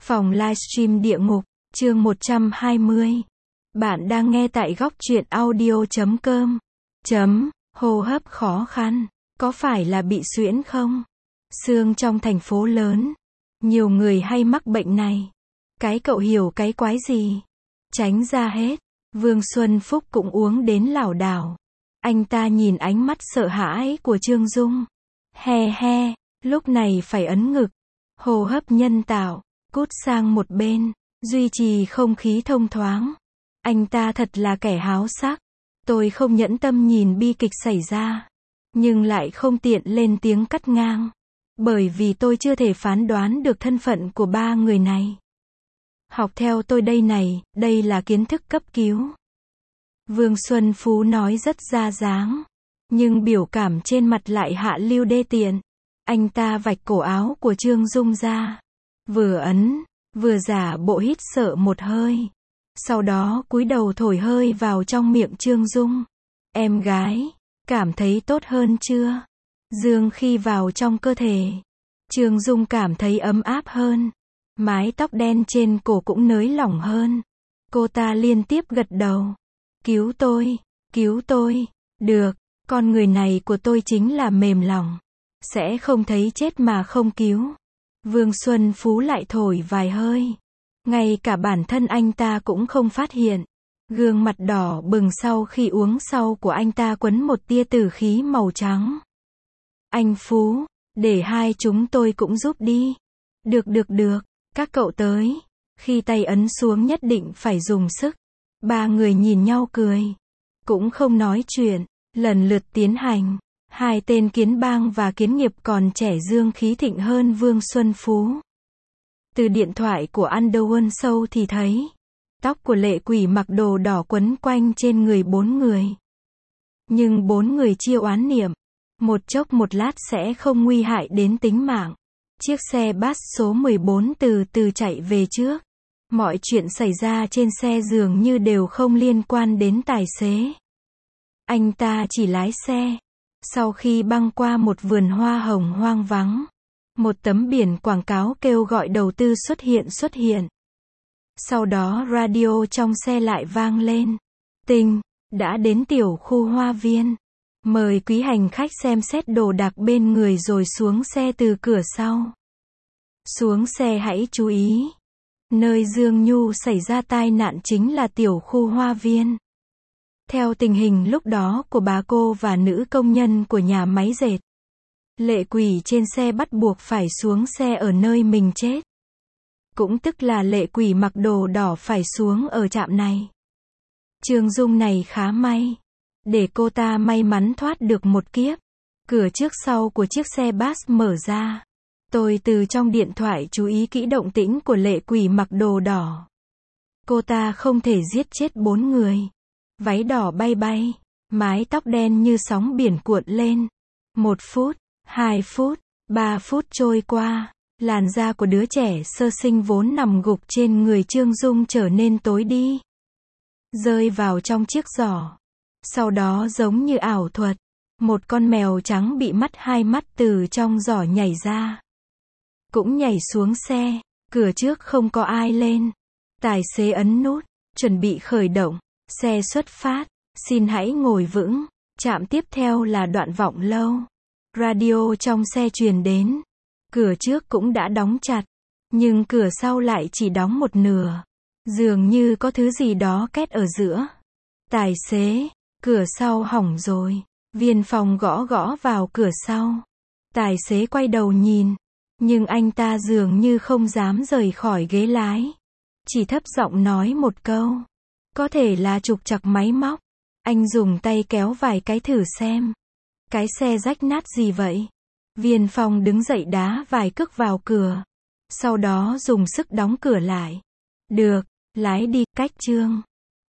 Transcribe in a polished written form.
Phòng livestream địa ngục, chương 120. Bạn đang nghe tại góc truyện audio.com. Hô hấp khó khăn. Có phải là bị suyễn không? Sương trong thành phố lớn. Nhiều người hay mắc bệnh này. Cái cậu hiểu cái quái gì? Tránh ra hết. Vương Xuân Phúc cũng uống đến lảo đảo. Anh ta nhìn ánh mắt sợ hãi của Trương Dung. He he, lúc này phải ấn ngực. Hô hấp nhân tạo. Cút sang một bên, duy trì không khí thông thoáng. Anh ta thật là kẻ háo sắc. Tôi không nhẫn tâm nhìn bi kịch xảy ra, nhưng lại không tiện lên tiếng cắt ngang, bởi vì tôi chưa thể phán đoán được thân phận của ba người này. Học theo tôi đây này, đây là kiến thức cấp cứu. Vương Xuân Phú nói rất ra dáng, nhưng biểu cảm trên mặt lại hạ lưu đê tiện. Anh ta vạch cổ áo của Trương Dung ra. Vừa ấn, vừa giả bộ hít sợ một hơi. Sau đó cúi đầu thổi hơi vào trong miệng Trương Dung. Em gái, cảm thấy tốt hơn chưa? Dương khi vào trong cơ thể, Trương Dung cảm thấy ấm áp hơn. Mái tóc đen trên cổ cũng nới lỏng hơn. Cô ta liên tiếp gật đầu. Cứu tôi, cứu tôi. Được, con người này của tôi chính là mềm lòng. Sẽ không thấy chết mà không cứu. Vương Xuân Phú lại thổi vài hơi. Ngay cả bản thân anh ta cũng không phát hiện. Gương mặt đỏ bừng sau khi uống sau của anh ta quấn một tia tử khí màu trắng. Anh Phú, để hai chúng tôi cũng giúp đi. Được, các cậu tới. Khi tay ấn xuống nhất định phải dùng sức. Ba người nhìn nhau cười. Cũng không nói chuyện, lần lượt tiến hành. Hai tên Kiến Bang và Kiến Nghiệp còn trẻ dương khí thịnh hơn Vương Xuân Phú. Từ điện thoại của Underworld Show thì thấy, tóc của lệ quỷ mặc đồ đỏ quấn quanh trên người bốn người. Nhưng bốn người chia oán niệm, một chốc một lát sẽ không nguy hại đến tính mạng. Chiếc xe bus số 14 từ từ chạy về trước. Mọi chuyện xảy ra trên xe dường như đều không liên quan đến tài xế. Anh ta chỉ lái xe. Sau khi băng qua một vườn hoa hồng hoang vắng, một tấm biển quảng cáo kêu gọi đầu tư xuất hiện. Sau đó radio trong xe lại vang lên. Tinh, đã đến tiểu khu hoa viên. Mời quý hành khách xem xét đồ đạc bên người rồi xuống xe từ cửa sau. Xuống xe hãy chú ý. Nơi Dương Nhu xảy ra tai nạn chính là tiểu khu hoa viên. Theo tình hình lúc đó của bà cô và nữ công nhân của nhà máy dệt, lệ quỷ trên xe bắt buộc phải xuống xe ở nơi mình chết. Cũng tức là lệ quỷ mặc đồ đỏ phải xuống ở trạm này. Trương Dung này khá may. Để cô ta may mắn thoát được một kiếp. Cửa trước sau của chiếc xe bus mở ra. Tôi từ trong điện thoại chú ý kỹ động tĩnh của lệ quỷ mặc đồ đỏ. Cô ta không thể giết chết bốn người. Váy đỏ bay bay, mái tóc đen như sóng biển cuộn lên. 1 phút, 2 phút, 3 phút trôi qua, làn da của đứa trẻ sơ sinh vốn nằm gục trên người Trương Dung trở nên tối đi. Rơi vào trong chiếc giỏ. Sau đó giống như ảo thuật, một con mèo trắng bị mất hai mắt từ trong giỏ nhảy ra. Cũng nhảy xuống xe, cửa trước không có ai lên. Tài xế ấn nút, chuẩn bị khởi động. Xe xuất phát, xin hãy ngồi vững. Trạm tiếp theo là Đoạn Vọng Lâu. Radio trong xe truyền đến. Cửa trước cũng đã đóng chặt, nhưng cửa sau lại chỉ đóng một nửa. Dường như có thứ gì đó két ở giữa. Tài xế, cửa sau hỏng rồi. Viên phòng gõ gõ vào cửa sau. Tài xế quay đầu nhìn, nhưng anh ta dường như không dám rời khỏi ghế lái. Chỉ thấp giọng nói một câu. Có thể là trục trặc máy móc. Anh dùng tay kéo vài cái thử xem. Cái xe rách nát gì vậy? Viên phòng đứng dậy đá vài cước vào cửa. Sau đó dùng sức đóng cửa lại. Được, lái đi, cách Trương.